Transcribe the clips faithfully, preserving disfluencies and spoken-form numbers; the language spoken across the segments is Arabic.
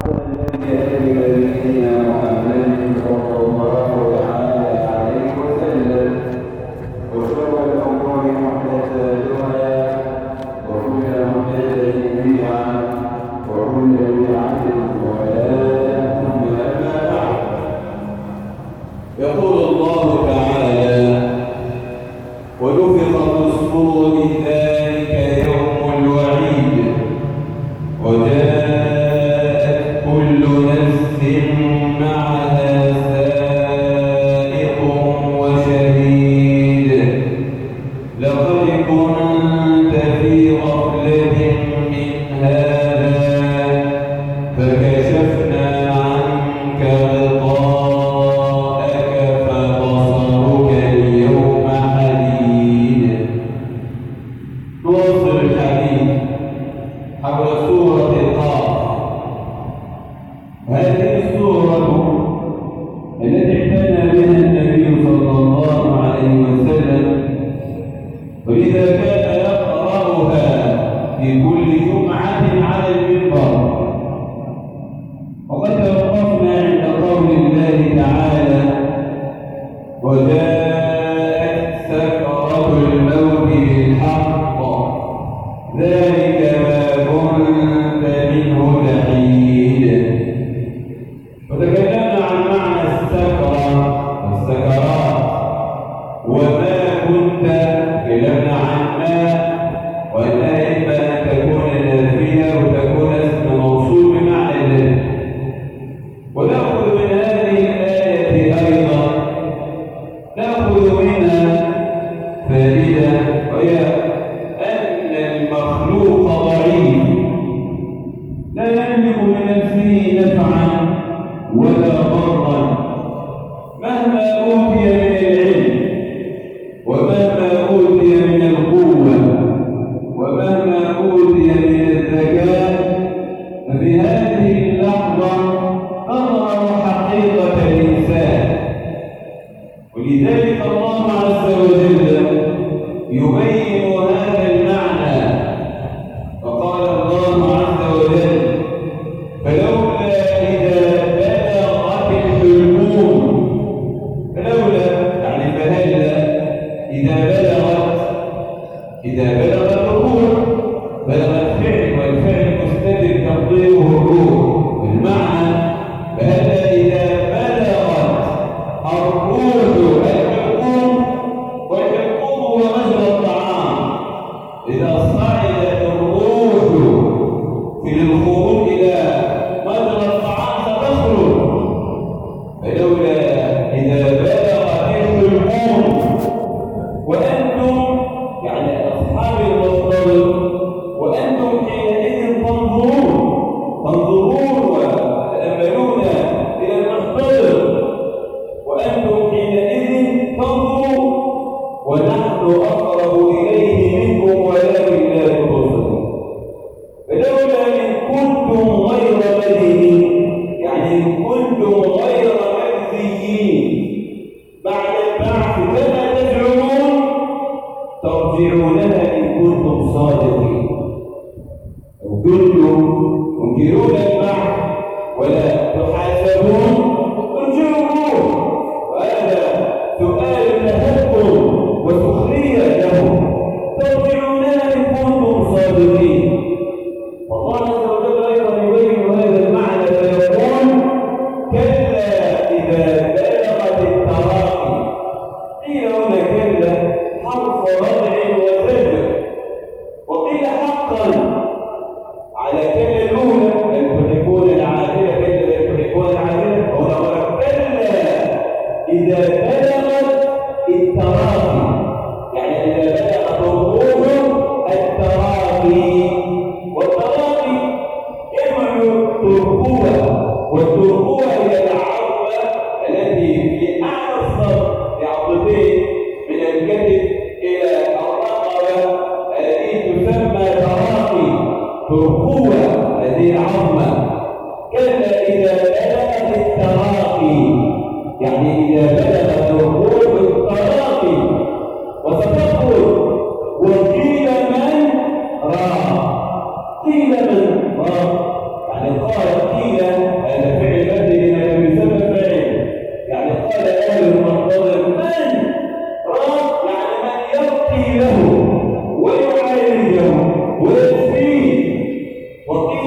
قيل من؟ يعني قال قيل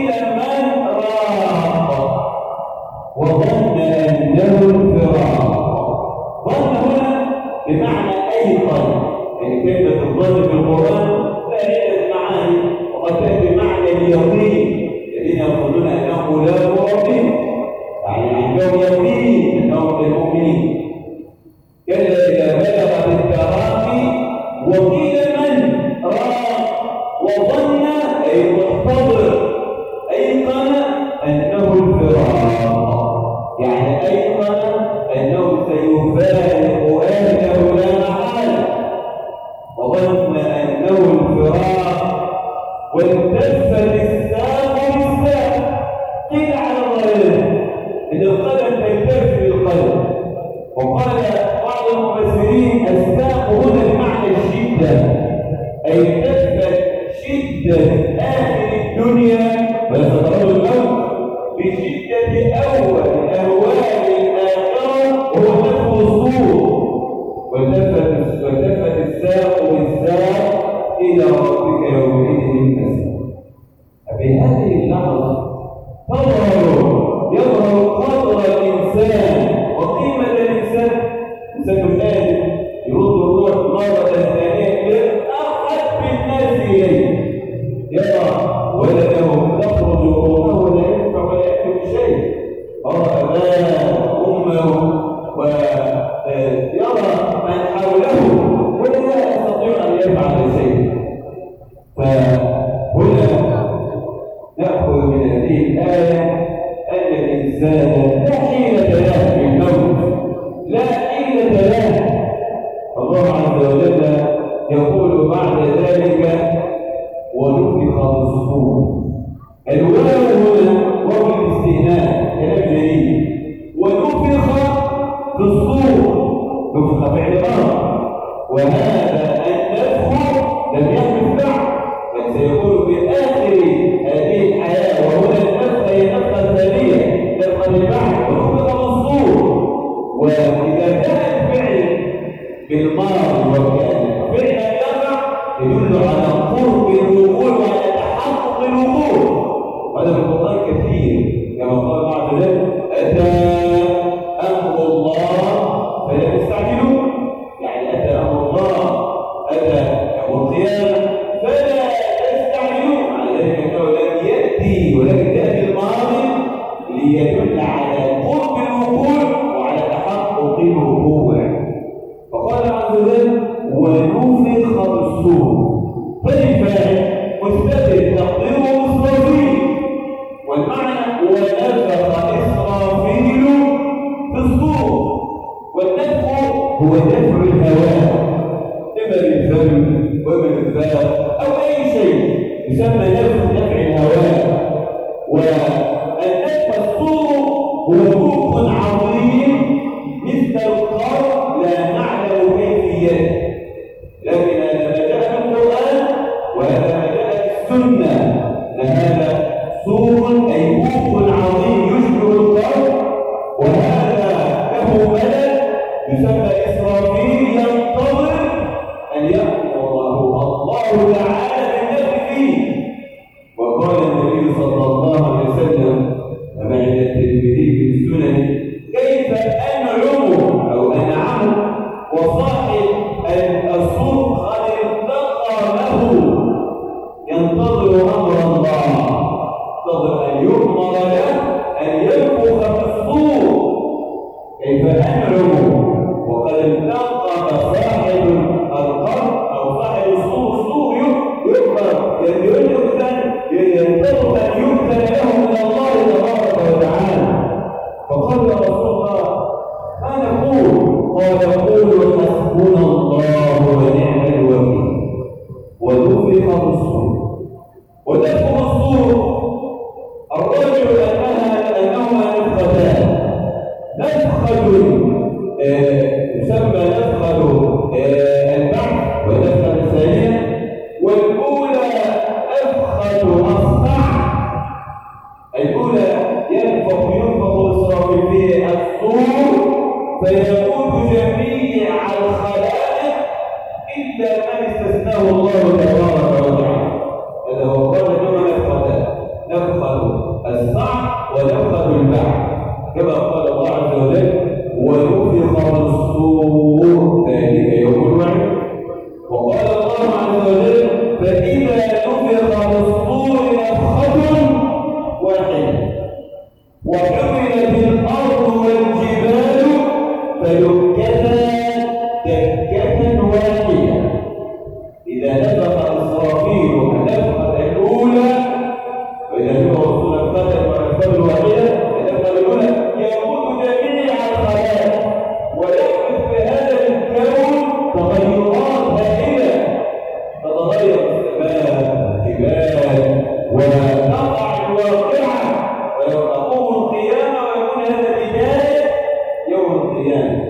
وقيل من راق وظن أنه الفراق. ظن هنا بمعنى أيقن، يعني كلمة الظن في القرآن لا عدة معاني، وقد تأتي بمعنى اليقين، الذين يقولون أنه ملاك ربهم، يعني عندهم يقين أنهم المؤمنين. كلا إذا بلغت التراقي وقيل من راق وظن أي محتضر أيقن أنه الفراق، يعني أيقن أنه سيفارق أهله لا محالة، وظن أنه الفراق. والتفت الساق بالساق، قيل على ظاهره إن القدم تلتف بالقدم. وقال بعض المفسرين الساق هنا بمعنى الشدة، أي تثبت شدة آخر الدنيا ويتضرر الموت بشدة أول أهوال الآخرة وهو نفخ الصور. والتفت والتفت الساق بالساق إلى ربك يومئذ المساق. في هذه اللحظة تظهر يظهر قدر الإنسان وقيمة الإنسان. إنسان الآن يرد الروح مرة ثانية أحد بالناس إليه، يرى ولده تخرج روحه لا ينفع ولا يكتب شيء، يرى أباه وأمه ويرى من حوله ولا يستطيع أن يفعل شيء. فهنا نأخذ من هذه الآية أن الإنسان لا حيلة له بالموت، لا حيلة له. الله عز وجل يقول بعد ذلك ونفخ في الصور. الواو هنا واو الاستئناف، كلام جديد. ونفخ في الصور، نفخ فعل امر، وهذا النفخ لم يحدث بعد، بل سيكون في آخر هذه الحياة، وهنا النفخ هي النفخة الثانية، نفخة البعث ونفخ في الصور. وإذا كان الفعل بالماضي وكان فعلا يقع يدل على قرب الوقوع وعلى تحقق الوقوع، وهذا في القرآن كثير كما قال الله عز وجل أتى أمر الله فلا تستعجلوا، يعني أتى أمر الله، أتى يوم القيامة فلا تستعجلوا. على ذلك أنه لم يأتي ولكن يأتي الماضي ليدل على قرب الوقوع وعلى تحقق الوقوع. فقال عز وجل ونفخ بالصور، فالفاعل مستتر تقديره مستوفي، والمعنى ونفخ إسرافيل في الصور. والنفخ هو دفع الهواء إما بالفم وبالفاء أو أي شيء يسمى نفخ دفع الهواء. والنفخ الصور هو بوق عظيم مثل القرن لا نعلم كيفيته، لكن هذا ما جاء في القرآن وهذا ما جاء في السنة، لهذا صور أي بوق عظيم يشبه القرن، وهذا له ملك يسمى إسرافيل ينتظر أن يأمر الله تعالى بالنفخ فيه. وقال النبي صلى الله عليه وسلم كما عند الترمذي في السنن كيف أنعم أو أنعم وصاحب الصور قد التقمه ينتظر أمر الله، ينتظر أن يؤمر له أن ينفخ في الصور. كيف أنعم وقد التقم صاحب القرن أو صاحب الصور، الصور يؤمر ينتظر أن يؤذن له من الله تبارك وتعالى. فقال يا رسول الله ما نقول؟ قال قولوا حسبنا الله ونعم الوكيل. ونفخ بالصور. ونفخ بالصور الرجل انها انهما نفختان، نفخه يسمى نفخه البعث والنفخه الثانيه، والاولى نفخه اصنع. الاولى ينفخ ينفخ اسرافيل فيه الصور فيموت جميع الخلائق الا من استثناه الله تبارك وتعالى. هذا هو قول انهما نفختان، نفخه الصعق ونفخ البعث كما قال الله عز وجل ونفخ في الصور ذلك يوم الوعيد. وقال الله عز وجل فإذا نفخ في الصور نفخة واحدة وحملت الأرض والجبال فدكتا دكة واحدة. إذا نفخ إسرافيل النفخة الأولى وإذا نفخ الصور نفخة ونفخة الواحدة النفخة الأولى يموت جميع الخلائق ويحدث في هذا الكون تغيرات هائلة تتغير السماء والجبال وتقع الواقعة ويوم تقوم القيامة ويكون هذا بداية يوم القيامة.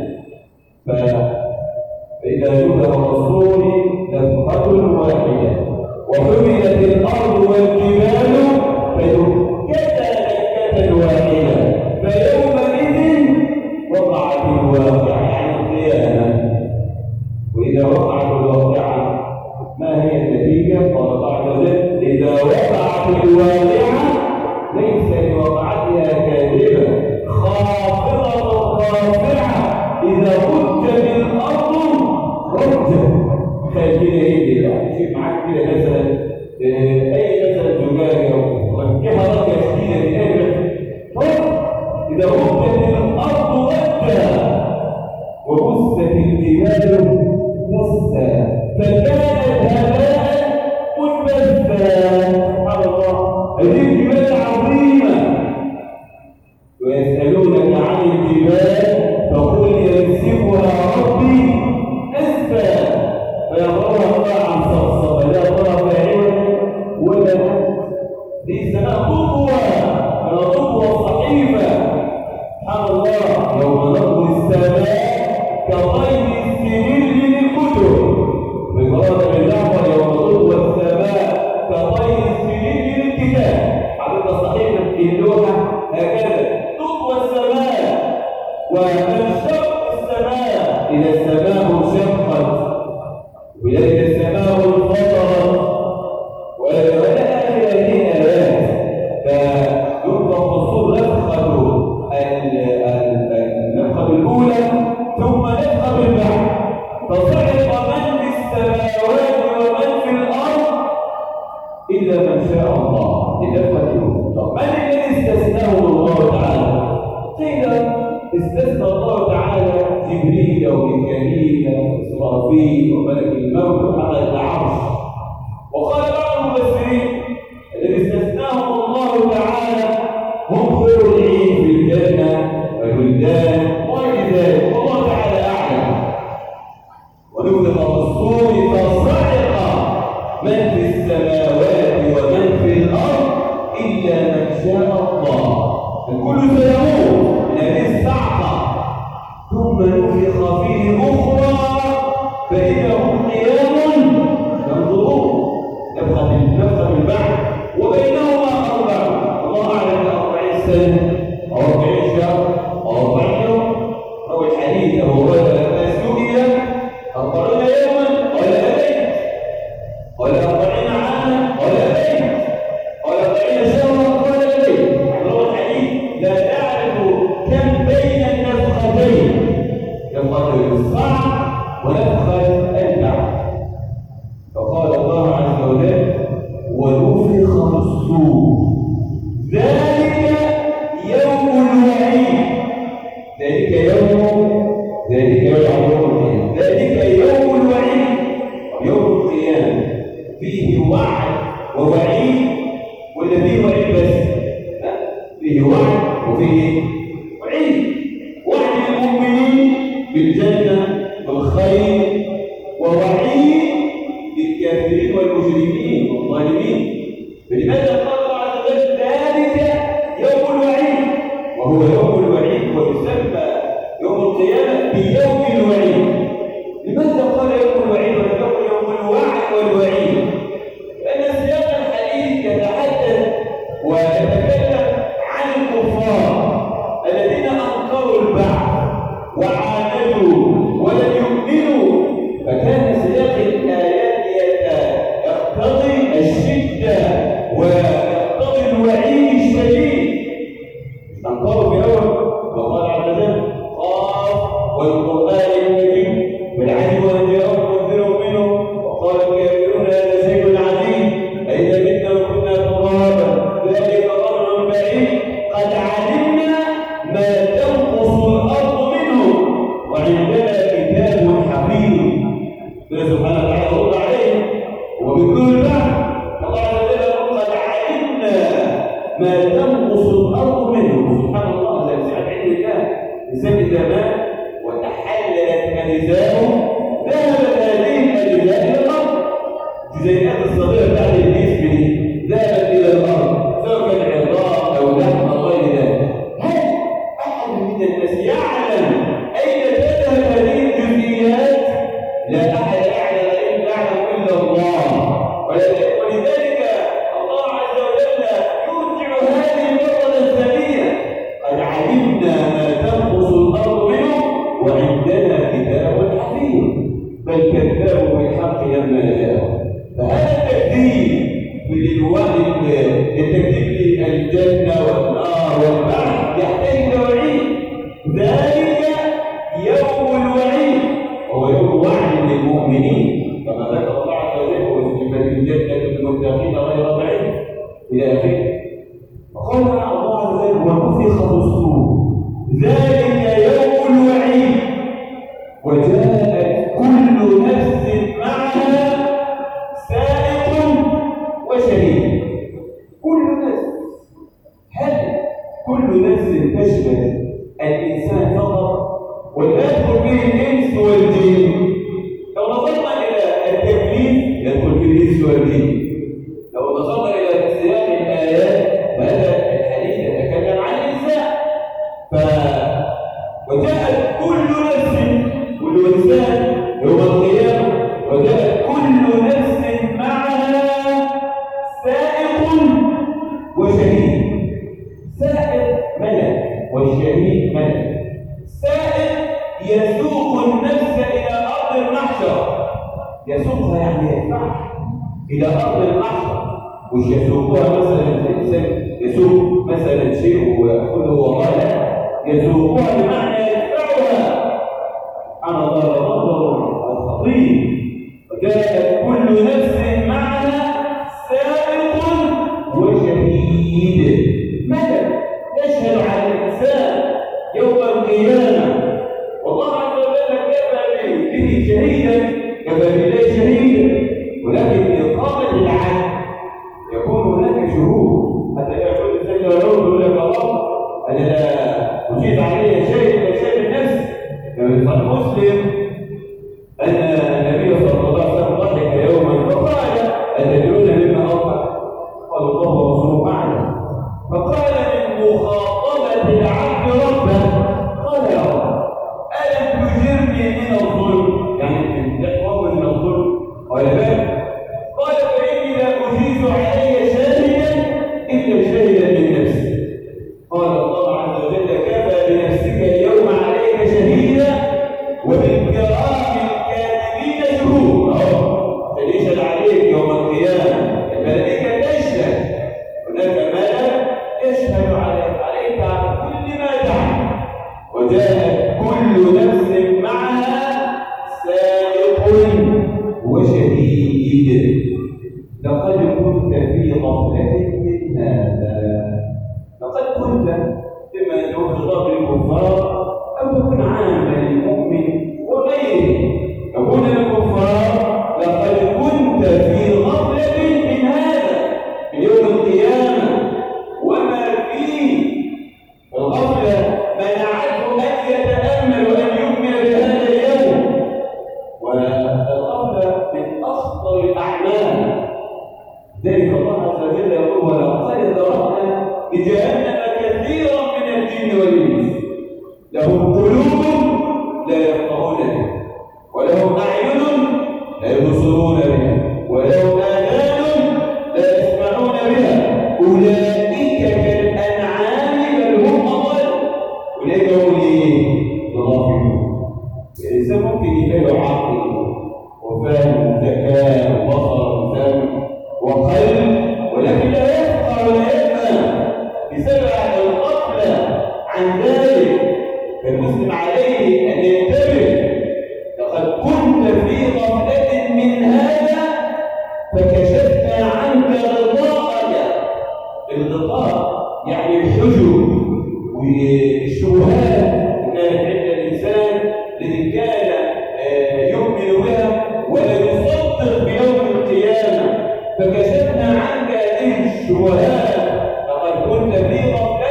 فإذا نفخ الصور نفخة واحدة وحملت الأرض والجبال فدكتا دكة واحدة فيومئذ وقعت الواقعة عن القيامة. وإذا وقعت الواقعة ما هي النتيجة؟ قال الله عز وجل إذا وقعت الواقعة ليس لوقعتها كاذبة خافضة رافعة إذا رجت الأرض رجت. تخيل كده ايه كده شوف معاك كده مثلا اي مثلا زجاجه رجعها رجعه شديده كده اذا رجت الارض رجا وبست الجبال بسا فكانت هباء منبثا. سبحان الله هذه الجبال عظيمه ويسالونك عن الجبال فقل يمسكها ربي نسفا فيظهرها قاعا صفصفا لا ترى فاعلا ولا دي سماء قطوة ولا قطوة صحيفة. سبحان الله يوم نطوي السماء كطي السجل للكتب بقراءة الجعفر يوم نطوي السماء كطي السجل للكتاب. حضرتك صحيفة في اللوحة هكذا تطوى السماء وتنشق السماء إذا السماء انشقت وإذا السماء انفطرت وإلى آخر هذه الآيات. فينفخ الصور نفخة النفخة الأولى ثم نفخة البعث فصعق من في السماوات ومن في الأرض إلا من شاء الله لنفخة الأولى. طب من الذي استثناه الله تعالى؟ قيل استثنى الله تعالى جبريل وميكائيل وإسرافيل وملك الموت وحملة العرش. وقال بعض المفسرين الذي استثناهم الله تعالى هم خير العين في الجنة والولدان وغير ذلك والله تعالى أعلم. ونفخ في الصور فصعق من في السماوات ومن في الأرض إلا من شاء الله. الكل سيموت من هذه الصعقة ثم نفخ فيه أخرى فإذا هم قيام ينظرون. نفخة نفخة البعث وبينهما أربع الله أعلم أربعين سنة أو أربعين شهر أو أربعين يوم أو الحديث أو هذا لما سئل أربعين يوما ولا بيت ولا أربعين عاما ولا بيت ولا أربعين شهرا ولا بيت. هو الحديث لا تعرف كم بين النفختين نفخة الصعق ونفخة البعث. فقال الله عز وجل ونفخ في الصور ذلك يوم الوعيد. ذلك يوم ذلك يوم ذلك يوم الوعيد يوم القيامة فيه وعد ووعيد ولا فيه وعيد بس؟ فيه وعد وفيه وعيد. وعد المؤمنين بالجنة والخير ووعيد للكافرين والمجرمين والظالمين. فلماذا قال الله عز وجل ذلك يوم الوعيد وهو يوم الوعيد ويسمى يوم القيامة بيوم الوعيد؟ لماذا قال يوم الوعيد ولم يقل يوم الوعد والوعيد؟ لأن سياق الحديث يتحدث ويتكلم عن الكفار الارض منه. سبحان الله الذي عند الله الانسان اذا مات وتحللت اجزاؤه ذهبت هذه الاجزاء الى الارض. الجزيئات الصغيره بتاعت الجسم دي ذهبت الى الارض، سواء كان عظام او لحم او غير ذلك. هل احد من الناس يعلم اين تذهب هذه الجزئيات؟ لا احد يعلم يعلم الا الله. ولذلك الله عز وجل يرجع هذه المره الثانيه: قد علمنا ما تنقص الارض منه وعندنا كتاب حفيظ بل كذبوا بالحق لما جاءوا. فهذا التكذيب بالوعد، التكذيب للجنه والنار والبعث يحتاج الى وعيد. ذلك يوم الوعيد وهو يوم وعد للمؤمنين كما ذكر الله عز وجل: وفي الجنه للمتقين غير بعيد الى اخره. وقال الله عز وجل: ونفخ في الصور ذلك يوم الوعيد وجاءت كل نفس معها سائق وشهيد. كل نفس، هل كل نفس تشمل الانسان فقط ولا يدخل فيه الانس والجن؟ لو نظرنا الى التكليف يدخل فيه الانس والجن. لو نظرنا الى سياق الايات فهذا الحديث يتكلم عن الانسان. ف وجاءت كل نفس، كل انسان يوم القيامه، وجاءت كل نفس معها سائق وشهيد. سائق ملك والشهيد ملك. سائق يسوق النفس الى ارض المحشر، يسوقها يعني يدفعها الى ارض المحشر. مش يسوقها مثلا الانسان يسوق مثلا شيء وياخذه وراءه، يسوقها بمعنى يدفعها. سبحان الله النظر الخطير. وجاءت كل نفس معها سائق وشهيد. ملك يشهد على الانسان يوم القيامه، والله عز وجل كفى به شهيدا، كفى بالله شهيدا. ولكن اقامه العدل يكون هناك شهود، حتى يقول الانسان يقول لك الله انا لا اجيز علي شيء من شيء النفس. كما قال مسلم ان النبي صلى الله عليه وسلم ضحك يوما فقال: اتدرون مما اوقع؟ قال: الله ورسوله اعلم. فقال: من مخاطبه العبد ربه. قال: يا رب الم تجرني من الظلم؟ يعني من تحفظ من الظلم. قال: بلى. قال: فاني لا اجيز علي شاهدا الا شاهدا من نفسي. قال الله عز وجل: كفى بنفسك اليوم عليك شهيدا وبالكرام الكاتبين شهود. اهو تشهد عليك يوم القيامه، الملائكه تشهد. هناك ملك يشهد عليك عليك على كل ما تعمل. وجاءت كل نفس معها سائق وشهيد. لقد كنت في غفله من هذا. لقد كنت بما يدعو خطاب للكفار أو تكون عاما للمؤمن وغيره. يقول للكفار: لقد كنت في غفلة من هذا، من يوم القيامة وما فيه. الغفلة منعته أن يتأمل وأن يؤمن بهذا اليوم. والغفلة من أخطر الأعمال. ذلك الله عز وجل يقول: ولقد ذرأنا لجهنم كثيرا من الجن والإنس لهم قلوب لا يفقهون بها ولهم أعين لا يبصرون بها ولهم آذان لا يسمعون بها أولئك كالأنعام بل هم أضل. أولئك هم الغافلون. الإنسان ممكن يبقى له عقل وفهم وذكاء وبصر وسمع وقلب، ولكن لا يفقه ولا يفهم بسبب الغفلة عن ذلك. فالمسلم عليه أن ينتبه: لقد كنت في غفلة من هذا فكشفنا عنك غطاءك. الغطاء يعني الحجب والشبهات كانت عند الإنسان الذي كان يؤمن بها ولا يصدق بيوم القيامة، فكشفنا عنك هذه الشبهات. لقد كنت في غفلة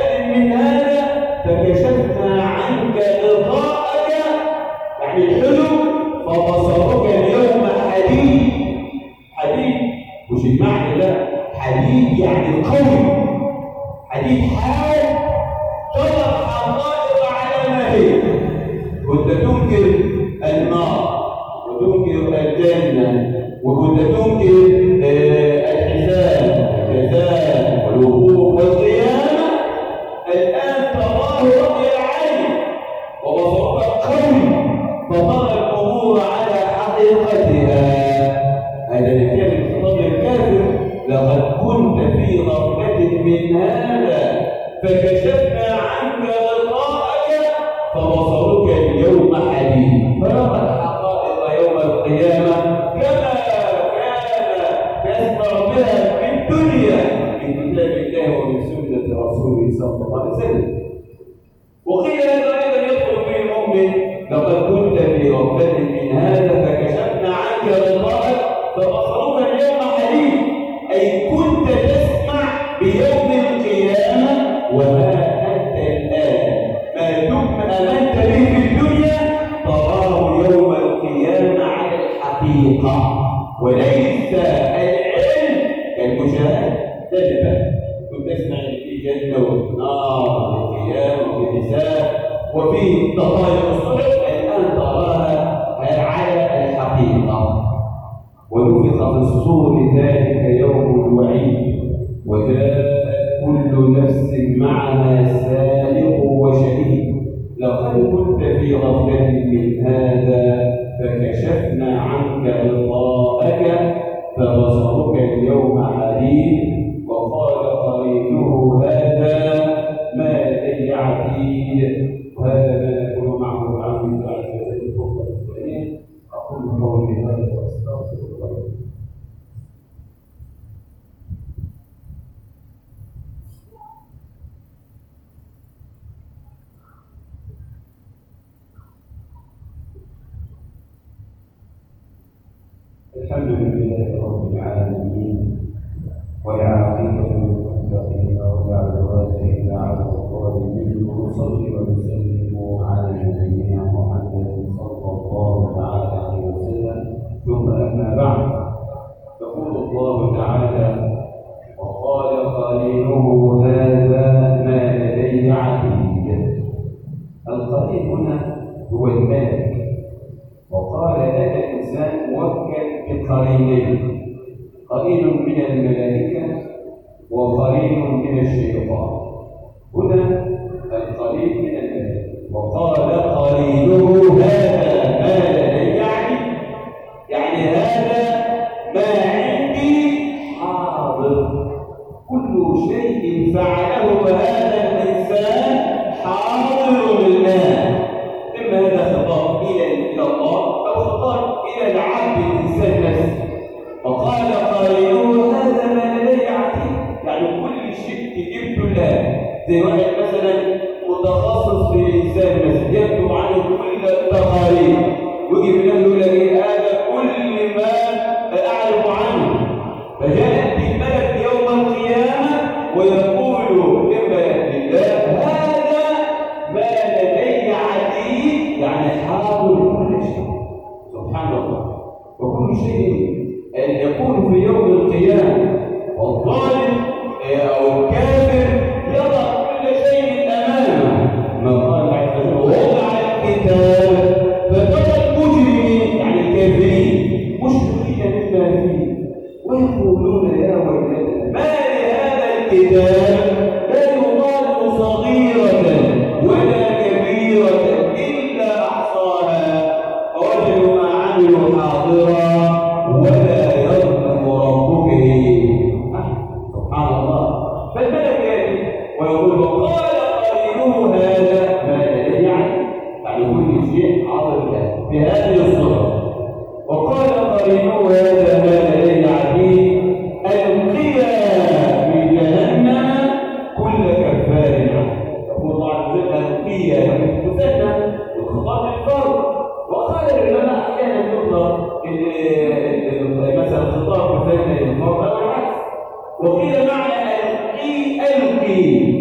فكشفنا عنك غطاءك فبصرك اليوم حديد. فرأى الحقائق يوم القيامة كما كان يسمع بها في الدنيا من كتاب الله ومن سنة رسوله صلى الله عليه وسلم. وقيل هذا أيضا يدخل به المؤمن: لقد كنت في غفلة من هذا فكشفنا عنك غطاءك فبصرك اليوم حديد، أي كنت تسمع بيوم القيامة وما أنت الآن ما دمت آمنت به في الدنيا تراه يوم القيامة على الحقيقة، وليس العلم كالمشاهدة. ده كنت تسمع في جنة ونار وقيامة وحساب وفي طوائف الصبح، الآن تراها على الحقيقة. ونفخ في الصور ذلك يوم الوعيد وجاءت كل نفس معها سائق وشهيد. لقد كنت في غفلة من هذا فكشفنا عنك غطاءك فبصرك اليوم حديد. وقال قرينه هذا ما لدي عتيد. وهذا ما نكون معه العبد عز وجل فوق الثانية. أقول قولي هذا وأستغفر الله. الحمد لله رب العالمين والعاقبة للمتقين ولا عدوان إلا على الظالمين. ونصلي ونسلم على نبينا محمد صلى الله تعالى عليه وسلم. ثم أما بعد، يقول الله تعالى: وقال قرينه هذا ما لدي عتيد. القرين هنا هو الملك. وقال هذا الإنسان موكل بقرينين: قرين من الملائكة وقرين من الشيطان. هنا القرين من الملائكة. وقال قرينه هذا ما لدي يعني يعني هذا ما عندي حاضر. كل شيء فعله هذا الإنسان حاضر الآن. إما هذا خطاب إلى الله أو خطاب إلى العبد الإنسان نفسه. وقال قرينه هذا ما لدي عتيد، يعني كل شيء تجيبه الآن. زي واحد مثلا متخصص في الإنسان مثلا يكتب عنه كل التقارير ويجي له يقول لك هذا كل ما أعرف عنه. فجاء الملك يوم القيامة ويقول لما لله هذا ما لدي عتيد، يعني حاضر كل شيء. سبحان الله. وكل شيء أن يكون في يوم القيامة والظالم أو الكافر يضع كل شيء أمامه. ما قال عز وجل: ووضع الكتاب فترى المجرمين يعني الكافرين مشركين مما فيه ويقولون يا ويلتنا ما لهذا الكتاب لا يغادر صغيرة ولا كبيرة إلا أحصاها ووجدوا ما عملوا حاضرا ولا يظلم ربك سبحان الله. فالملك يأتي ويقول: وقال قرينه هذا ما لدي يعني يعني كل شيء حاضر بهذه الصورة. وقال قرينه هذا ما لدي عتيد ألقيا في جهنم كل كفار عنه. يقول الله عز وجل: ألقيا مثنى والخطاب الفرد. وقال العلماء أحيانا يطلق مثلا الخطاب مثنى للفرد أو العكس. وقيل معنى ألقي ألقي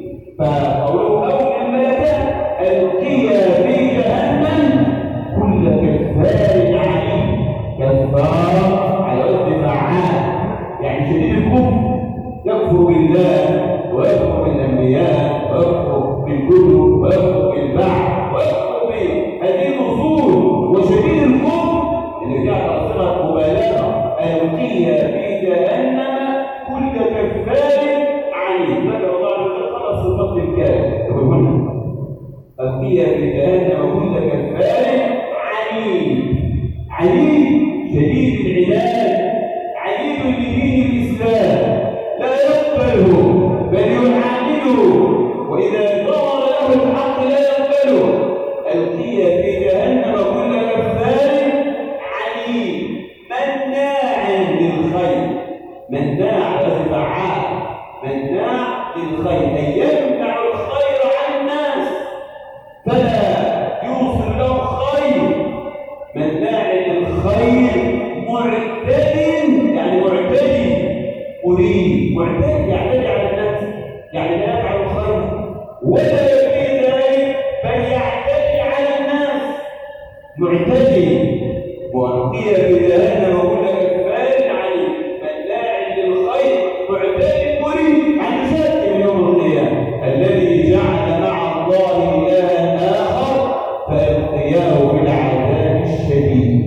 فقوله أو الملكة ألقيا في جهنم كل كفار عنيد. كفار على وزن فعال يعني شديد الكفر، يكفر بالله ويكفر بالأنبياء ويكفر بالكتب ويكفر بالبعث ويكفر بهذه الأصول. وشديد الكفر اللي جعل صيغة مبالغة: ألقيا في جهنم كل كفار عنيد. ذكر الله عز وجل خمس صفات للكافر. ألقيا في جهنم كل كفار عنيد. عنيد شديد العناد، عنيد لدين الإسلام، لا يقبله بل يعانده وإذا ظهر له الحق لا يقبله. ألقي في جهنم كل كفار عنيد مناع للخير. مناع وفعال. مناع للخير أي يمنع الخير عن الناس فلا يوصل له خير. مناع للخير معتد يعني معتدي أريد. معتدي يعتدي على الناس يعني لا يفعل الخير ولا يريد ذلك بل يعتدي على الناس. معتدي. وألقي في جهنم كل كفار عنيد مناع للخير معتدي مريد عن شك من يوم القيامة الذي جعل مع الله إلها آخر فألقياه في العذاب الشديد.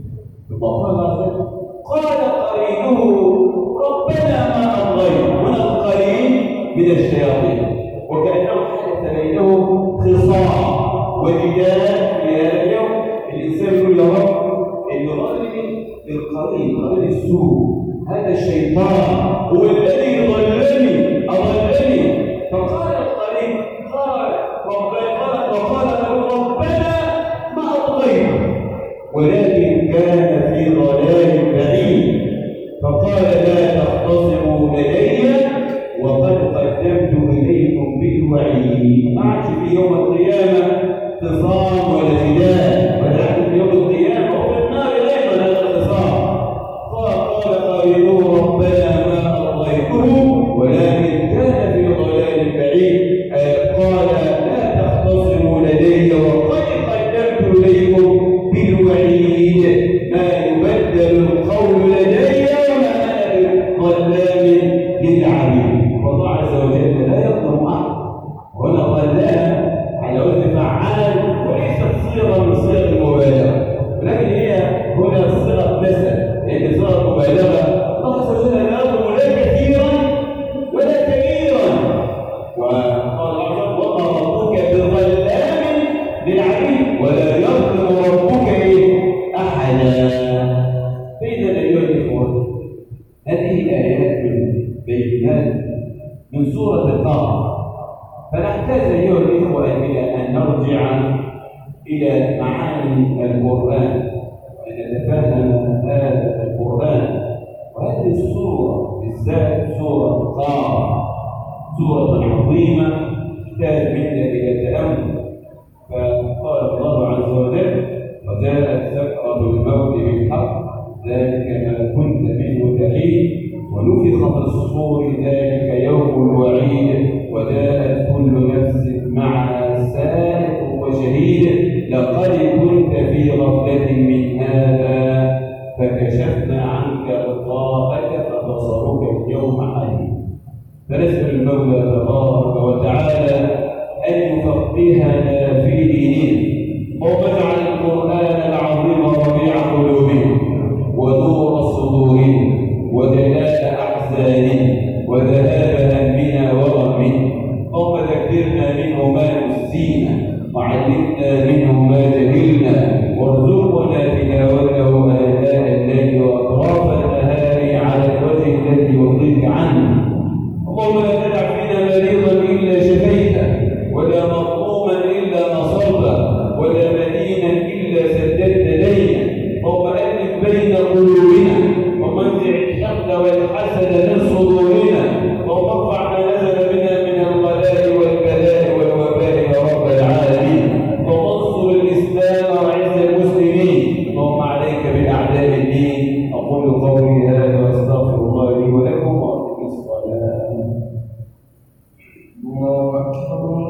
قال قرينه ربنا ما أطغيته. هنا القرين من الشياطين وكأنه حدث بينهم خصام وجدال في هذا اليوم. الإنسان يقول يا رب إن رجل القرين رجل السوء هذا الشيطان هو الذي ضلني أضلني. فقال القرين قال ربنا وقال له ربنا ما أطغيته ولكن كان في ضلال بعيد. فقال لا تختصموا لدي وقد قدمت إليكم بالوعيد. ما عادش في يوم القيامة خصام ولا جدال ولكن في يوم القيامة وفي النار أيضا هذا الخصام. فقال قائلون ربنا ما أرضيته ولكن كان في ضلال بعيد. قال لا تختصموا لدي وقد قدمت إليكم بالوعيد ما يبدل القول لدي وما أنا بظلام للعبيد. والله عز وجل لا يظلم أحد. هنا ظلام على وزن فعال وليست صيغة من صيغ المبالغة ولكن هي هنا صيغة مثل لأن صيغة مبالغة. الله عز وجل لا يظلم لا كثيرا ولا كبيرا. وقال الله وما ربك بظلام للعبيد ولا يظلم ربك أحدا. فإذا أيها الإخوة هذه آيات بينات من سورة القمر. فنحتاج أيها الإخوة إلى أن نرجع إلى معاني القرآن ونتفهم هذا القرآن. وهذه السورة بالذات سورة القمر سورة عظيمة تحتاج منا إلى تأمل. فقال الله عز وجل وجاءت سكرة الموت بالحق ذلك ما كنت منه تحيد ونفخ في الصور ذلك يوم الوعيد وجاءت كل نفس معها سائق وشهيد لقد كنت في غفلة من هذا فكشفنا عنك غطاءك فبصرك اليوم حديد. فنسأل المولى تبارك وتعالى أن يفقهنا في ديننا واجعل القرآن العظيم ربيع قلوبنا ونور صدورنا وجلاء أحزاننا وذهاب همنا وغمنا. اللهم ذكرنا منه ما نسينا وعلمنا منه ما جهلنا وارزقنا تلاوته آناء الليل وأطراف النهار على الوجه الذي يرضيك عنه. اللهم لا تدع فينا مريضا إلا شفيته ولا مظلوما إلا نصرته ولا مدينا إلا سددت دينه. اللهم ألف بين قلوبنا ومنزع الحقد والحسد من صدورنا. اللهم ارفع ما نزل بنا من الغلاء والبلاء والوباء يا رب العالمين. اللهم انصر الإسلام وعز المسلمين. اللهم عليك بأعداء الدين. أقول قولي هذا وأستغفر الله لي ولكم وأقم الصلاة. الله أكبر.